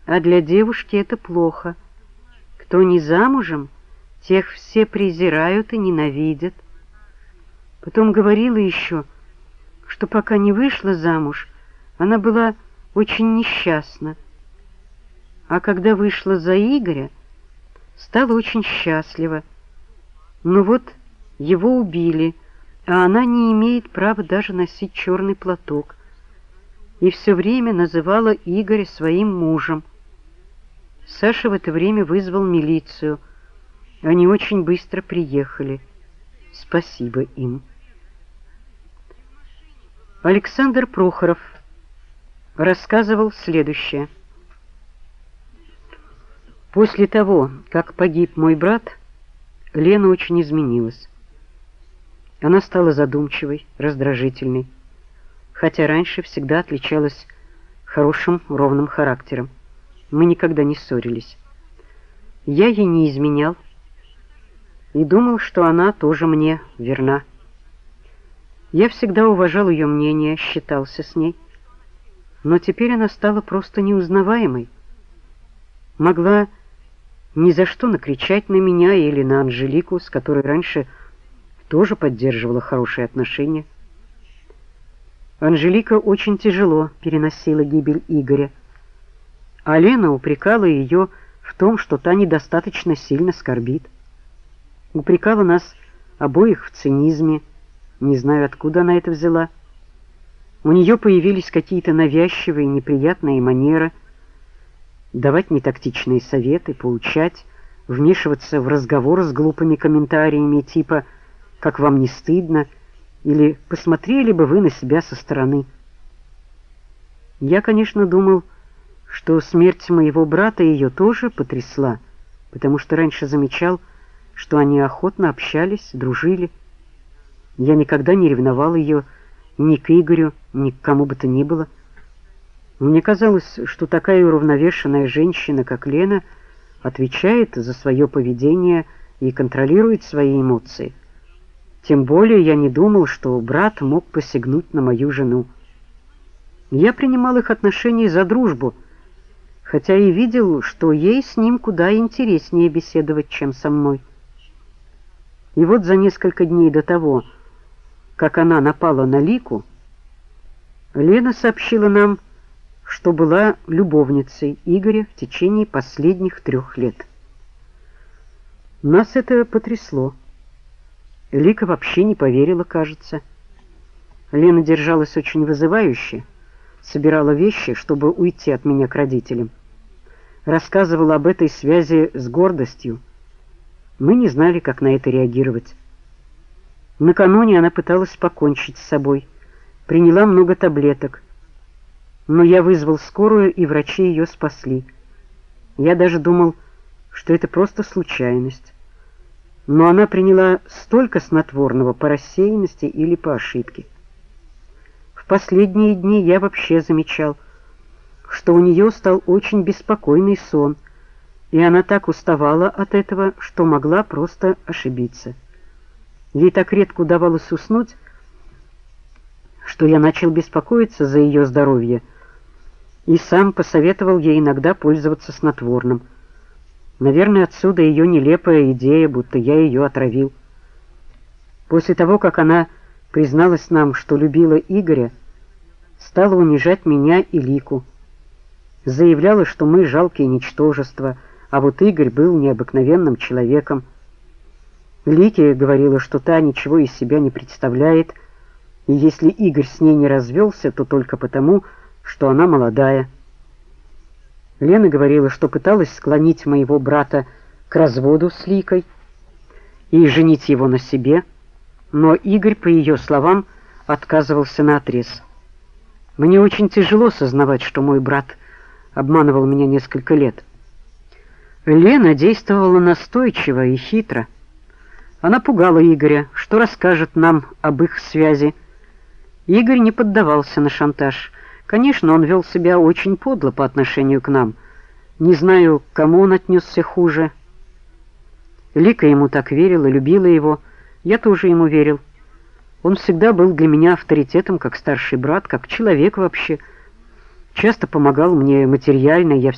А для девушки это плохо. Кто не замужем, тех все презирают и ненавидят. Потом говорила еще, что пока не вышла замуж, она была очень несчастна. А когда вышла за Игоря, стала очень счастлива. Но вот его убили, а она не имеет права даже носить черный платок. И все время называла Игоря своим мужем. Саша в это время вызвал милицию. Они очень быстро приехали. Спасибо им. Александр Прохоров рассказывал следующее. После того, как погиб мой брат, Лена очень изменилась. Она стала задумчивой, раздражительной, хотя раньше всегда отличалась хорошим, ровным характером. Мы никогда не ссорились. Я ей не изменял и думал, что она тоже мне верна. Я всегда уважал ее мнение, считался с ней, но теперь она стала просто неузнаваемой. Могла ни за что накричать на меня или на Анжелику, с которой раньше тоже поддерживала хорошие отношения. Анжелика очень тяжело переносила гибель Игоря, а Лена упрекала ее в том, что та недостаточно сильно скорбит. Упрекала нас обоих в цинизме, не знаю, откуда она это взяла. У нее появились какие-то навязчивые, неприятные манеры, давать нетактичные советы, поучать, вмешиваться в разговор с глупыми комментариями типа «как вам не стыдно» или «посмотрели бы вы на себя со стороны». Я, конечно, думал, что смерть моего брата ее тоже потрясла, потому что раньше замечал, что они охотно общались, дружили. Я никогда не ревновал ее ни к Игорю, ни к кому бы то ни было. Мне казалось, что такая уравновешенная женщина, как Лена, отвечает за свое поведение и контролирует свои эмоции. Тем более я не думал, что брат мог посягнуть на мою жену. Я принимал их отношения за дружбу, хотя и видел, что ей с ним куда интереснее беседовать, чем со мной. И вот за несколько дней до того, как она напала на Лику, Лена сообщила нам, что была любовницей Игоря в течение последних 3 лет. Нас это потрясло. Лика вообще не поверила, кажется. Лена держалась очень вызывающе, собирала вещи, чтобы уйти от меня к родителям. Рассказывала об этой связи с гордостью. Мы не знали, как на это реагировать. Накануне она пыталась покончить с собой, приняла много таблеток, но я вызвал скорую, и врачи ее спасли. Я даже думал, что это просто случайность. Но она приняла столько снотворного по рассеянности или по ошибке. В последние дни я вообще замечал, что у нее стал очень беспокойный сон, и она так уставала от этого, что могла просто ошибиться. Ей так редко удавалось уснуть, что я начал беспокоиться за ее здоровье и сам посоветовал ей иногда пользоваться снотворным. Наверное, отсюда ее нелепая идея, будто я ее отравил. После того, как она призналась нам, что любила Игоря, стала унижать меня и Лику. Заявляла, что мы жалкие ничтожества, а вот Игорь был необыкновенным человеком. Лике говорила, что та ничего из себя не представляет, и если Игорь с ней не развелся, то только потому, что она молодая. Лена говорила, что пыталась склонить моего брата к разводу с Ликой и женить его на себе, но Игорь, по ее словам, отказывался наотрез. Мне очень тяжело сознавать, что мой брат обманывал меня несколько лет. Лена действовала настойчиво и хитро. Она пугала Игоря, что расскажет нам об их связи. Игорь не поддавался на шантаж. Конечно, он вел себя очень подло по отношению к нам. Не знаю, к кому он отнесся хуже. Лика ему так верила, любила его. Я тоже ему верил. Он всегда был для меня авторитетом, как старший брат, как человек вообще. Часто помогал мне материально, я